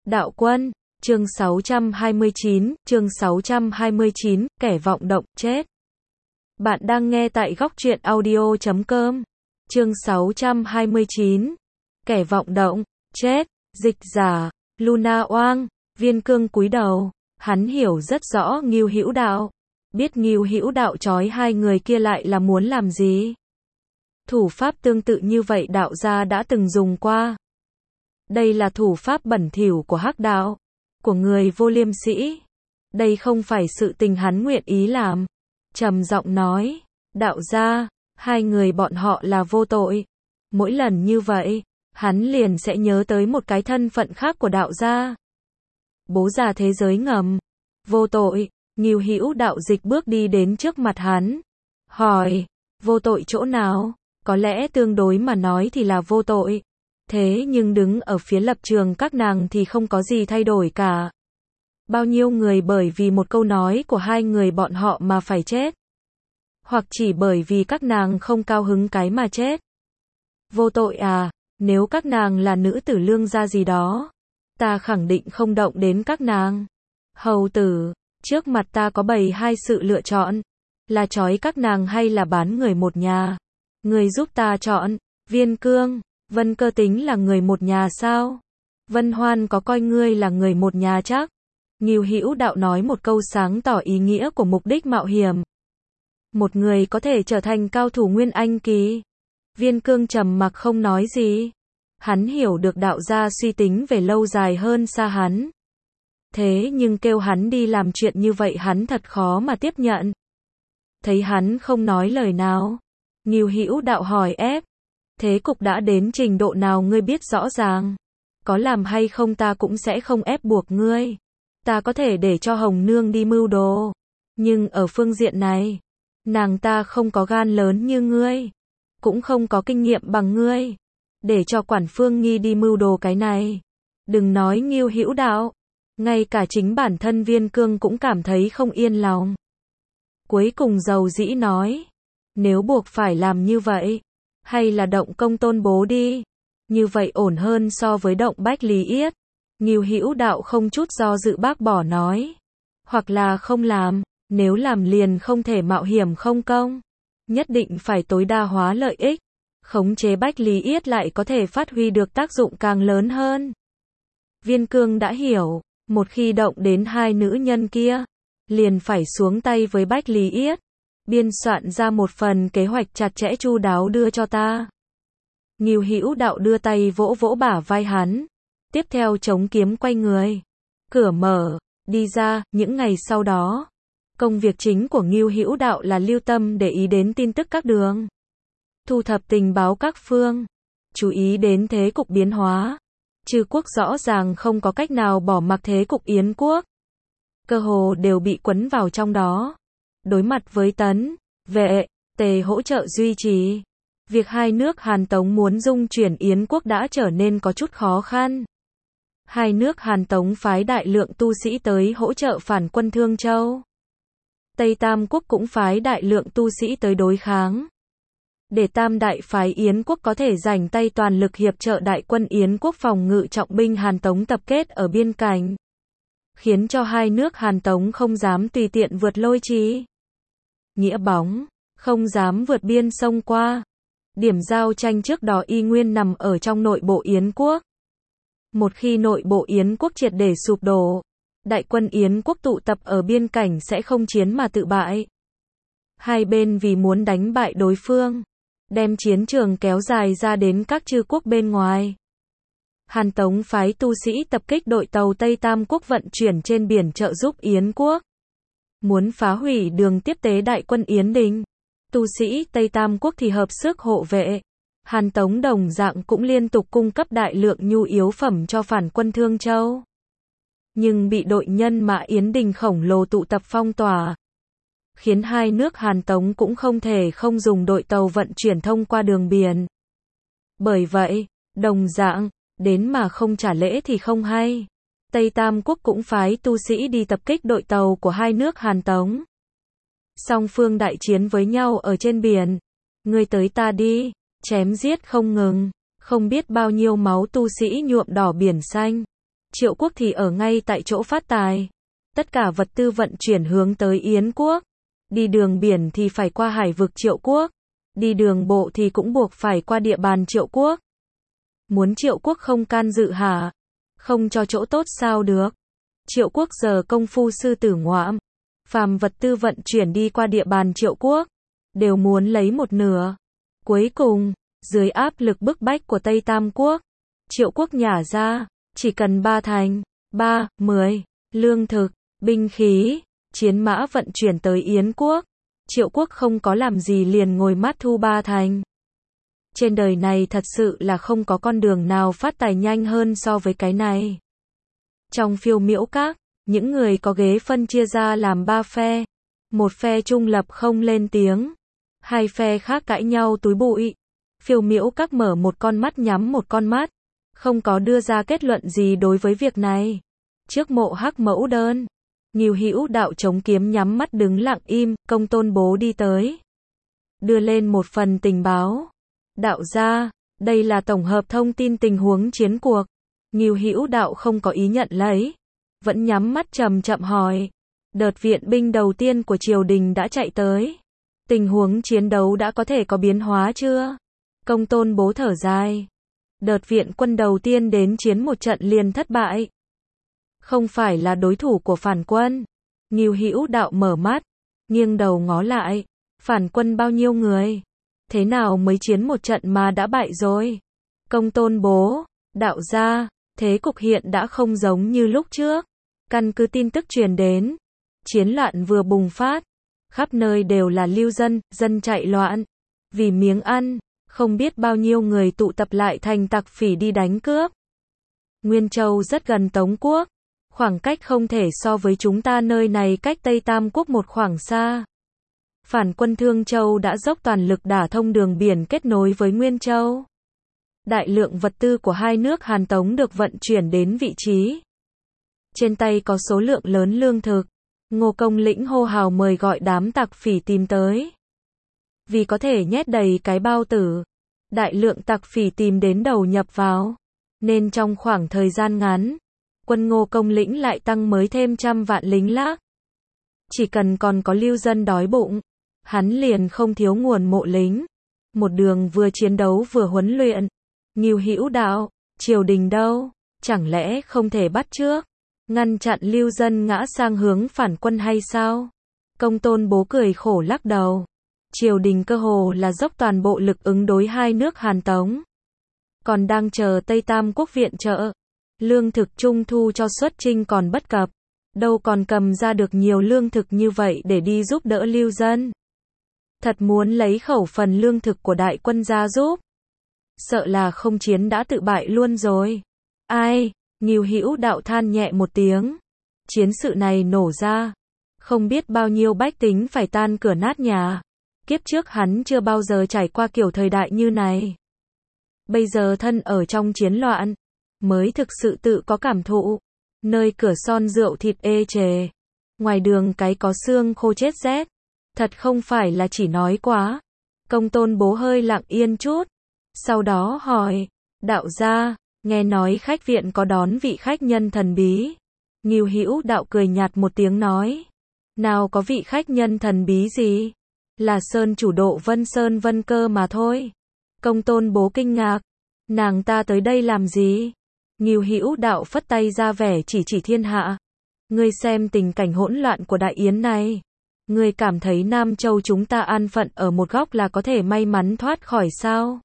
Đạo quân, chương 629, kẻ vọng động, chết. Bạn đang nghe tại góc truyện audio.com. Chương 629, kẻ vọng động, chết. Dịch giả, Luna Oang. Viên Cương cúi đầu, hắn hiểu rất rõ Ngưu Hữu Đạo, biết Ngưu Hữu Đạo trói hai người kia lại là muốn làm gì. Thủ pháp tương tự như vậy đạo gia đã từng dùng qua. Đây là thủ pháp bẩn thỉu của hắc đạo, của người vô liêm sĩ. Đây không phải sự tình hắn nguyện ý làm. Trầm giọng nói, đạo gia, hai người bọn họ là vô tội. Mỗi lần như vậy, hắn liền sẽ nhớ tới một cái thân phận khác của đạo gia. Bố già thế giới ngầm, vô tội. Ngưu Hữu Đạo dịch bước đi đến trước mặt hắn, hỏi, vô tội chỗ nào? Có lẽ tương đối mà nói thì là vô tội. Thế nhưng đứng ở phía lập trường các nàng thì không có gì thay đổi cả. Bao nhiêu người bởi vì một câu nói của hai người bọn họ mà phải chết. Hoặc chỉ bởi vì các nàng không cao hứng cái mà chết. Vô tội à, nếu các nàng là nữ tử lương gia gì đó, ta khẳng định không động đến các nàng. Hầu tử, trước mặt ta có bày hai sự lựa chọn, là trói các nàng hay là bán người một nhà. Người giúp ta chọn. Viên Cương, Vân Cơ tính là người một nhà sao? Vân Hoan có coi ngươi là người một nhà chắc? Ngưu Hữu Đạo nói một câu sáng tỏ ý nghĩa của mục đích mạo hiểm. Một người có thể trở thành cao thủ Nguyên Anh kỳ. Viên Cương trầm mặc không nói gì. Hắn hiểu được đạo gia suy tính về lâu dài hơn xa hắn. Thế nhưng kêu hắn đi làm chuyện như vậy hắn thật khó mà tiếp nhận. Thấy hắn không nói lời nào, Ngưu Hữu Đạo hỏi ép, thế cục đã đến trình độ nào ngươi biết rõ ràng. Có làm hay không ta cũng sẽ không ép buộc ngươi. Ta có thể để cho Hồng Nương đi mưu đồ. Nhưng ở phương diện này, nàng ta không có gan lớn như ngươi. Cũng không có kinh nghiệm bằng ngươi. Để cho Quản Phương Nghi đi mưu đồ cái này. Đừng nói Ngưu Hữu Đạo. Ngay cả chính bản thân Viên Cương cũng cảm thấy không yên lòng. Cuối cùng dầu dĩ nói. Nếu buộc phải làm như vậy, hay là động công tôn bố đi. Như vậy ổn hơn so với động Bách Lý Yết. Ngưu Hữu Đạo không chút do dự bác bỏ nói. Hoặc là không làm, nếu làm liền không thể mạo hiểm không công. Nhất định phải tối đa hóa lợi ích. Khống chế Bách Lý Yết lại có thể phát huy được tác dụng càng lớn hơn. Viên Cương đã hiểu, một khi động đến hai nữ nhân kia, liền phải xuống tay với Bách Lý Yết. Biên soạn ra một phần kế hoạch chặt chẽ chu đáo đưa cho ta. Ngưu Hữu Đạo đưa tay vỗ vỗ bả vai hắn. Tiếp theo chống kiếm quay người. Cửa mở, đi ra. Những ngày sau đó, công việc chính của Ngưu Hữu Đạo là lưu tâm để ý đến tin tức các đường. Thu thập tình báo các phương. Chú ý đến thế cục biến hóa. Trừ quốc rõ ràng không có cách nào bỏ mặc thế cục Yến quốc. Cơ hồ đều bị quấn vào trong đó. Đối mặt với Tấn, Vệ, Tề hỗ trợ duy trì. Việc hai nước Hàn Tống muốn dung chuyển Yến quốc đã trở nên có chút khó khăn. Hai nước Hàn Tống phái đại lượng tu sĩ tới hỗ trợ phản quân Thương Châu. Tây Tam quốc cũng phái đại lượng tu sĩ tới đối kháng. Để Tam đại phái Yến quốc có thể dành tay toàn lực hiệp trợ đại quân Yến quốc phòng ngự trọng binh Hàn Tống tập kết ở biên cảnh. Khiến cho hai nước Hàn Tống không dám tùy tiện vượt lôi trì. Nghĩa bóng, không dám vượt biên sông qua. Điểm giao tranh trước đó y nguyên nằm ở trong nội bộ Yến quốc. Một khi nội bộ Yến quốc triệt để sụp đổ, đại quân Yến quốc tụ tập ở biên cảnh sẽ không chiến mà tự bại. Hai bên vì muốn đánh bại đối phương, đem chiến trường kéo dài ra đến các chư quốc bên ngoài. Hàn Tống phái tu sĩ tập kích đội tàu Tây Tam quốc vận chuyển trên biển trợ giúp Yến quốc. Muốn phá hủy đường tiếp tế đại quân Yến Đình. Tu sĩ Tây Tam quốc thì hợp sức hộ vệ. Hàn Tống đồng dạng cũng liên tục cung cấp đại lượng nhu yếu phẩm cho phản quân Thương Châu. Nhưng bị đội nhân mã Yến Đình khổng lồ tụ tập phong tỏa. Khiến hai nước Hàn Tống cũng không thể không dùng đội tàu vận chuyển thông qua đường biển. Bởi vậy, đồng dạng, đến mà không trả lễ thì không hay. Tây Tam quốc cũng phái tu sĩ đi tập kích đội tàu của hai nước Hàn Tống. Song phương đại chiến với nhau ở trên biển. Ngươi tới ta đi, chém giết không ngừng. Không biết bao nhiêu máu tu sĩ nhuộm đỏ biển xanh. Triệu Quốc thì ở ngay tại chỗ phát tài. Tất cả vật tư vận chuyển hướng tới Yến Quốc. Đi đường biển thì phải qua hải vực Triệu Quốc. Đi đường bộ thì cũng buộc phải qua địa bàn Triệu Quốc. Muốn Triệu Quốc không can dự hả? Không cho chỗ tốt sao được? Triệu Quốc giờ công phu sư tử ngoạm. Phàm vật tư vận chuyển đi qua địa bàn Triệu Quốc, đều muốn lấy một nửa. Cuối cùng, dưới áp lực bức bách của Tây Tam Quốc, Triệu Quốc nhả ra, chỉ cần 3 thành, 10, lương thực, binh khí, chiến mã vận chuyển tới Yến Quốc. Triệu Quốc không có làm gì liền ngồi mắt thu 3 thành. Trên đời này thật sự là không có con đường nào phát tài nhanh hơn so với cái này. Trong Phiêu Miễu Các, những người có ghế phân chia ra làm 3 phe. Một phe trung lập không lên tiếng. 2 phe khác cãi nhau túi bụi. Phiêu Miễu Các mở một con mắt nhắm một con mắt. Không có đưa ra kết luận gì đối với việc này. Trước mộ Hắc Mẫu Đơn, Ngưu Hữu Đạo chống kiếm nhắm mắt đứng lặng im. Công Tôn Bố đi tới, đưa lên một phần tình báo. Đạo gia, đây là tổng hợp thông tin tình huống chiến cuộc. Ngưu Hữu Đạo không có ý nhận lấy, vẫn nhắm mắt chậm chậm hỏi. Đợt viện binh đầu tiên của triều đình đã chạy tới. Tình huống chiến đấu đã có thể có biến hóa chưa? Công Tôn Bố thở dài. Đợt viện quân đầu tiên đến chiến một trận liền thất bại. Không phải là đối thủ của phản quân. Ngưu Hữu Đạo mở mắt, nghiêng đầu ngó lại. Phản quân bao nhiêu người? Thế nào mới chiến một trận mà đã bại rồi? Công Tôn Bố, đạo gia, thế cục hiện đã không giống như lúc trước. Căn cứ tin tức truyền đến, chiến loạn vừa bùng phát, khắp nơi đều là lưu dân, dân chạy loạn. Vì miếng ăn, không biết bao nhiêu người tụ tập lại thành tặc phỉ đi đánh cướp. Nguyên Châu rất gần Tống Quốc, khoảng cách không thể so với chúng ta, nơi này cách Tây Tam Quốc một khoảng xa. Phản quân Thương Châu đã dốc toàn lực đả thông đường biển kết nối với Nguyên Châu. Đại lượng vật tư của hai nước Hàn Tống được vận chuyển đến vị trí. Trên tay có số lượng lớn lương thực. Ngô Công Lĩnh hô hào mời gọi đám tặc phỉ tìm tới. Vì có thể nhét đầy cái bao tử, đại lượng tặc phỉ tìm đến đầu nhập vào. Nên trong khoảng thời gian ngắn, quân Ngô Công Lĩnh lại tăng mới thêm 100 vạn lính lác. Chỉ cần còn có lưu dân đói bụng, hắn liền không thiếu nguồn mộ lính. Một đường vừa chiến đấu vừa huấn luyện. Ngưu Hữu Đạo, triều đình đâu? Chẳng lẽ không thể bắt trước, ngăn chặn lưu dân ngã sang hướng phản quân hay sao? Công Tôn Bố cười khổ lắc đầu. Triều đình cơ hồ là dốc toàn bộ lực ứng đối hai nước Hàn Tống. Còn đang chờ Tây Tam Quốc viện trợ. Lương thực trung thu cho xuất chinh còn bất cập. Đâu còn cầm ra được nhiều lương thực như vậy để đi giúp đỡ lưu dân. Thật muốn lấy khẩu phần lương thực của đại quân ra giúp. Sợ là không chiến đã tự bại luôn rồi. Ai? Ngưu Hữu Đạo than nhẹ một tiếng. Chiến sự này nổ ra, không biết bao nhiêu bách tính phải tan cửa nát nhà. Kiếp trước hắn chưa bao giờ trải qua kiểu thời đại như này. Bây giờ thân ở trong chiến loạn, mới thực sự tự có cảm thụ. Nơi cửa son rượu thịt ê chề, ngoài đường cái có xương khô chết rét. Thật không phải là chỉ nói quá. Công Tôn Bố hơi lặng yên chút, sau đó hỏi, đạo gia, nghe nói khách viện có đón vị khách nhân thần bí. Ngưu Hữu Đạo cười nhạt một tiếng nói, nào có vị khách nhân thần bí gì? Là Sơn chủ Độ Vân Sơn Vân Cơ mà thôi. Công Tôn Bố kinh ngạc, nàng ta tới đây làm gì? Ngưu Hữu Đạo phất tay ra vẻ chỉ thiên hạ. Ngươi xem tình cảnh hỗn loạn của Đại Yến này. Ngươi cảm thấy Nam Châu chúng ta an phận ở một góc là có thể may mắn thoát khỏi sao?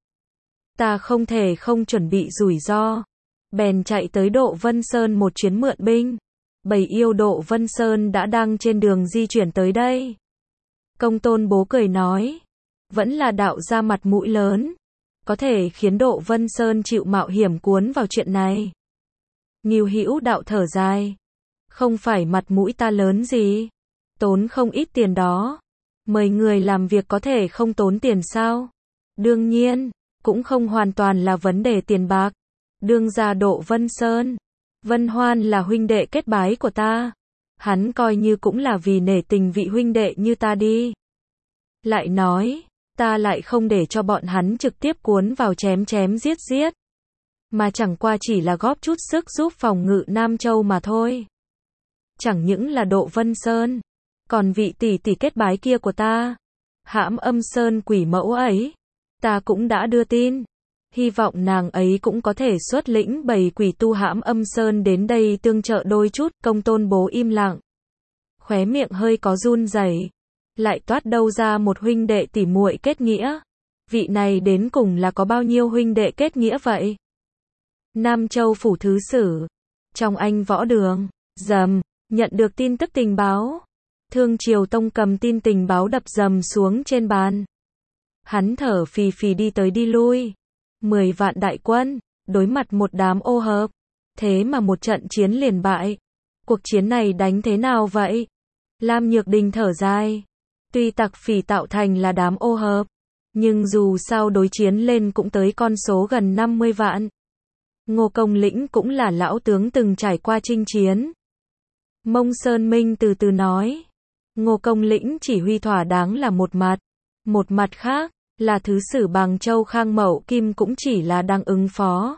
Ta không thể không chuẩn bị rủi ro. Bèn chạy tới Độ Vân Sơn một chuyến mượn binh. Bầy yêu Độ Vân Sơn đã đang trên đường di chuyển tới đây. Công Tôn Bố cười nói, vẫn là đạo gia mặt mũi lớn, có thể khiến Độ Vân Sơn chịu mạo hiểm cuốn vào chuyện này. Ngưu Hữu Đạo thở dài, không phải mặt mũi ta lớn gì, tốn không ít tiền đó. Mời người làm việc có thể không tốn tiền sao? Đương nhiên, cũng không hoàn toàn là vấn đề tiền bạc. Đương gia Độ Vân Sơn, Vân Hoan là huynh đệ kết bái của ta. Hắn coi như cũng là vì nể tình vị huynh đệ như ta đi. Lại nói, ta lại không để cho bọn hắn trực tiếp cuốn vào chém giết. mà chẳng qua chỉ là góp chút sức giúp phòng ngự Nam Châu mà thôi. Chẳng những là Độ Vân Sơn, còn vị tỷ tỷ kết bái kia của ta, Hãm Âm Sơn quỷ mẫu ấy, ta cũng đã đưa tin. Hy vọng nàng ấy cũng có thể xuất lĩnh bầy quỷ tu Hãm Âm Sơn đến đây tương trợ đôi chút. Công Tôn Bố im lặng, khóe miệng hơi có run rẩy, lại toát đâu ra một huynh đệ tỉ muội kết nghĩa. Vị này đến cùng là có bao nhiêu huynh đệ kết nghĩa vậy? Nam Châu phủ thứ sử, trong Anh Võ Đường, rầm, nhận được tin tức tình báo. Thương Triều Tông cầm tin tình báo đập rầm xuống trên bàn. Hắn thở phì phì đi tới đi lui. 10 vạn đại quân, đối mặt một đám ô hợp. Thế mà một trận chiến liền bại. Cuộc chiến này đánh thế nào vậy? Lam Nhược Đình thở dài. Tuy Tặc Phỉ tạo thành là đám ô hợp, nhưng dù sao đối chiến lên cũng tới con số gần 50 vạn. Ngô Công Lĩnh cũng là lão tướng từng trải qua chinh chiến. Mông Sơn Minh từ từ nói. Ngô Công Lĩnh chỉ huy thỏa đáng là một mặt khác, là thứ sử Bàng Châu Khang Mậu Kim cũng chỉ là đang ứng phó.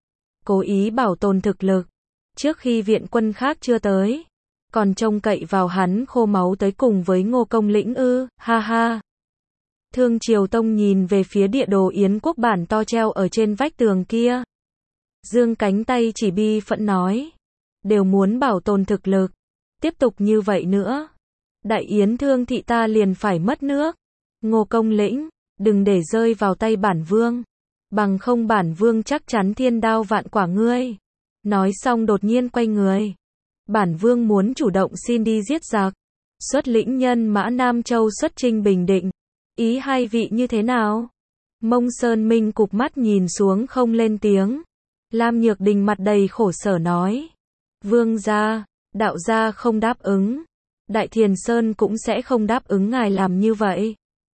Cố ý bảo tồn thực lực, trước khi viện quân khác chưa tới, còn trông cậy vào hắn khô máu tới cùng với Ngô Công Lĩnh ư, ha ha. Thương Triều Tông nhìn về phía địa đồ Yến quốc bản to treo ở trên vách tường kia. Dương cánh tay chỉ bi phẫn nói. Đều muốn bảo tồn thực lực. Tiếp tục như vậy nữa, Đại Yến Thương thị ta liền phải mất nước. Ngô Công Lĩnh, đừng để rơi vào tay bản vương. Bằng không bản vương chắc chắn thiên đao vạn quả ngươi. Nói xong đột nhiên quay người. Bản vương muốn chủ động xin đi giết giặc. Xuất lĩnh nhân mã Nam Châu xuất chinh Bình Định. Ý hai vị như thế nào? Mông Sơn Minh cụp mắt nhìn xuống không lên tiếng. Lam Nhược Đình mặt đầy khổ sở nói. Vương gia, đạo gia không đáp ứng. Đại Thiền Sơn cũng sẽ không đáp ứng ngài làm như vậy.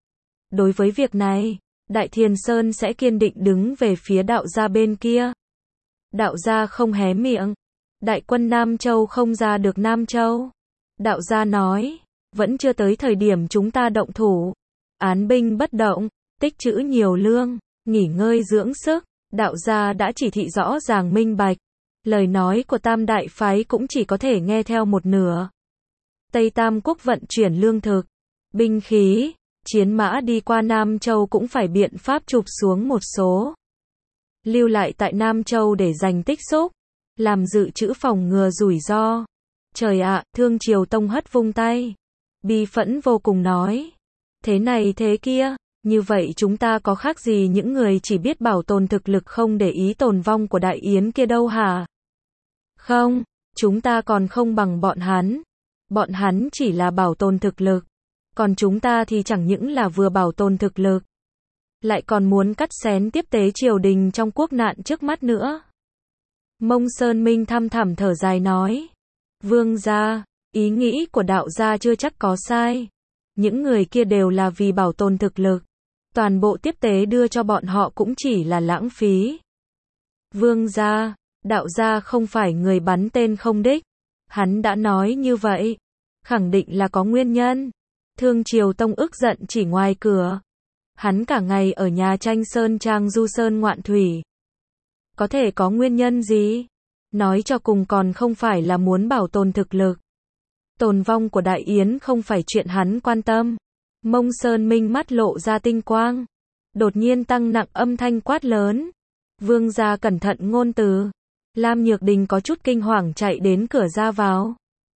Đối với việc này, Đại Thiền Sơn sẽ kiên định đứng về phía đạo gia bên kia. Đạo gia không hé miệng. Đại quân Nam Châu không ra được Nam Châu. Đạo gia nói, vẫn chưa tới thời điểm chúng ta động thủ. Án binh bất động, tích trữ nhiều lương, nghỉ ngơi dưỡng sức. Đạo gia đã chỉ thị rõ ràng minh bạch. Lời nói của Tam Đại Phái cũng chỉ có thể nghe theo một nửa. Tây Tam Quốc vận chuyển lương thực, binh khí, chiến mã đi qua Nam Châu cũng phải biện pháp chụp xuống một số. Lưu lại tại Nam Châu để dành tích xúc, làm dự trữ phòng ngừa rủi ro. Trời ạ, Thương Triều Tông hất vung tay. Bi phẫn vô cùng nói. Thế này thế kia, như vậy chúng ta có khác gì những người chỉ biết bảo tồn thực lực không để ý tồn vong của Đại Yến kia đâu hả? Không, chúng ta còn không bằng bọn hắn. Bọn hắn chỉ là bảo tồn thực lực. Còn chúng ta thì chẳng những là vừa bảo tồn thực lực, lại còn muốn cắt xén tiếp tế triều đình trong quốc nạn trước mắt nữa. Mông Sơn Minh thăm thẳm thở dài nói. Vương gia, ý nghĩ của đạo gia chưa chắc có sai. Những người kia đều là vì bảo tồn thực lực. Toàn bộ tiếp tế đưa cho bọn họ cũng chỉ là lãng phí. Vương gia, đạo gia không phải người bắn tên không đích. Hắn đã nói như vậy, khẳng định là có nguyên nhân. Thương Triều Tông ức giận chỉ ngoài cửa. Hắn cả ngày ở nhà tranh sơn trang du sơn ngoạn thủy. Có thể có nguyên nhân gì? Nói cho cùng còn không phải là muốn bảo tồn thực lực. Tồn vong của Đại Yến không phải chuyện hắn quan tâm. Mông Sơn Minh mắt lộ ra tinh quang. Đột nhiên tăng nặng âm thanh quát lớn. Vương gia cẩn thận ngôn từ. Lam Nhược Đình có chút kinh hoàng chạy đến cửa ra vào.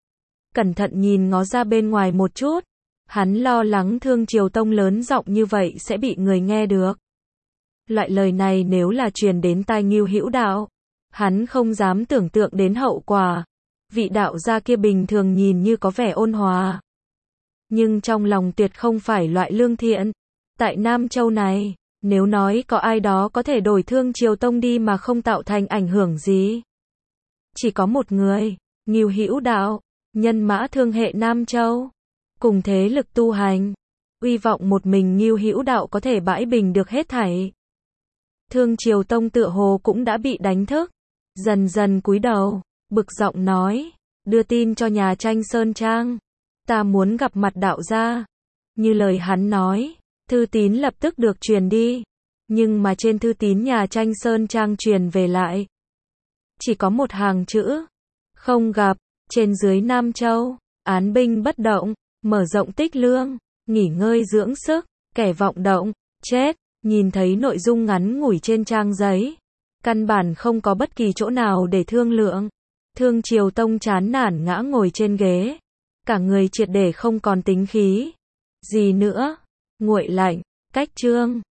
Cẩn thận nhìn ngó ra bên ngoài một chút. Hắn lo lắng Thương Triều Tông lớn giọng như vậy sẽ bị người nghe được. Loại lời này nếu là truyền đến tai Ngưu Hữu Đạo, hắn không dám tưởng tượng đến hậu quả. Vị đạo gia kia bình thường nhìn như có vẻ ôn hòa, nhưng trong lòng tuyệt không phải loại lương thiện. Tại Nam Châu này, nếu nói có ai đó có thể đổi Thương Triều Tông đi mà không tạo thành ảnh hưởng gì, chỉ có một người, Ngưu Hữu Đạo, nhân mã thương hệ Nam Châu, cùng thế lực tu hành, uy vọng một mình Ngưu Hữu Đạo có thể bãi bình được hết thảy. Thương Triều Tông tựa hồ cũng đã bị đánh thức, dần dần cúi đầu, bực giọng nói, đưa tin cho nhà tranh sơn trang, ta muốn gặp mặt đạo gia. Như lời hắn nói, thư tín lập tức được truyền đi. Nhưng mà trên thư tín nhà Tranh Sơn Trang truyền về lại, chỉ có một hàng chữ, không gặp, trên dưới Nam Châu, án binh bất động, mở rộng tích lương, nghỉ ngơi dưỡng sức, kẻ vọng động, chết. Nhìn thấy nội dung ngắn ngủi trên trang giấy, căn bản không có bất kỳ chỗ nào để thương lượng. Thương Triều Tông chán nản ngã ngồi trên ghế, cả người triệt để không còn tính khí gì nữa. Nguội lạnh, cách chương